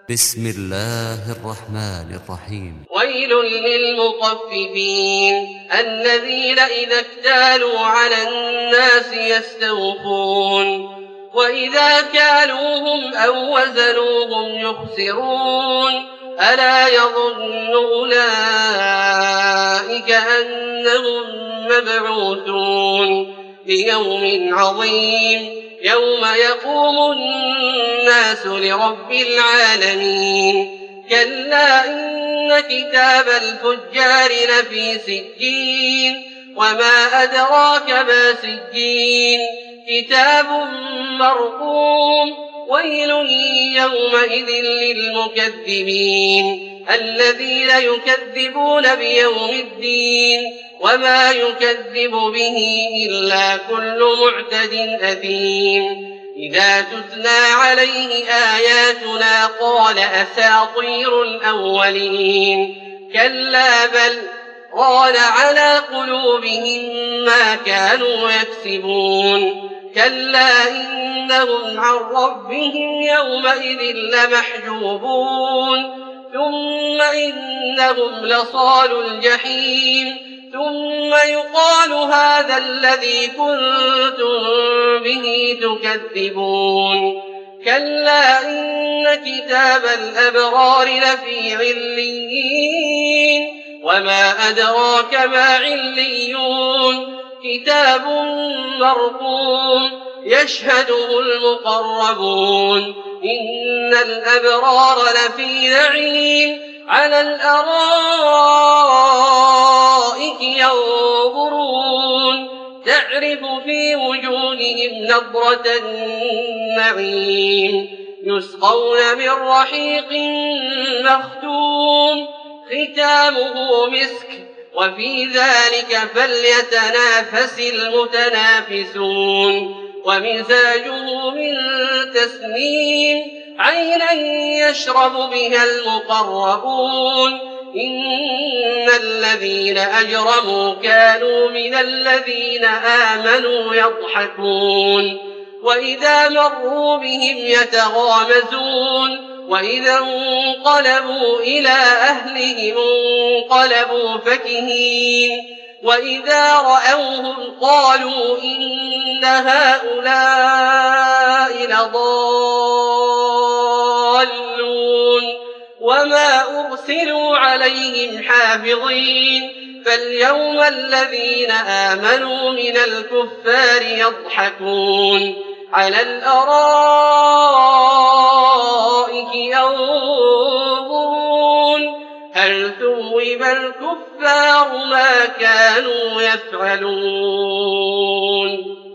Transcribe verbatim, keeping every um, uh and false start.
بسم الله الرحمن الرحيم. ويل للمطففين الذين إذا اكتالوا على الناس يستوفون وإذا كالوهم أو وزنوهم يخسرون ألا يظن أولئك أنهم مبعوثون ليوم عظيم يوم يقوم الناس لرب العالمين كلا إن كتاب الفجار لفي سجين وما أدراك ما سجين كتاب مرقوم ويل يومئذ للمكذبين الذين يكذبون بيوم الدين وما يكذب به إلا كل معتد أثيم إذا تتلى عليه آياتنا قال أساطير الأولين كلا بل ران على قلوبهم ما كانوا يكسبون كلا إنهم عن ربهم يومئذ لمحجوبون ثم إنهم لصالوا الجحيم ثم يقال هذا الذي كنتم به تكذبون كلا إن كتاب الأبرار لفي عليين وما أدراك ما عليون كتاب مرقوم يشهده المقربون إن الأبرار لفي نعيم على الأرائك ينظرون تعرف في وجوههم نضرة النعيم يسقون من رحيق مختوم ختامه مسك وفي ذلك فليتنافس المتنافسون ومزاجه من تسنيم عينا يشرب بها المقربون إن الذين أجرموا كانوا من الذين آمنوا يضحكون وإذا مروا بهم يتغامزون وإذا انقلبوا إلى أهلهم انقلبوا فكهين وإذا رأوهم قالوا إن هؤلاء لضالون وما أرسلوا عليهم حافظين فاليوم الذين آمنوا من الكفار يضحكون على الأرائك ينظرون هل ثوب الكفار ما كانوا يفعلون.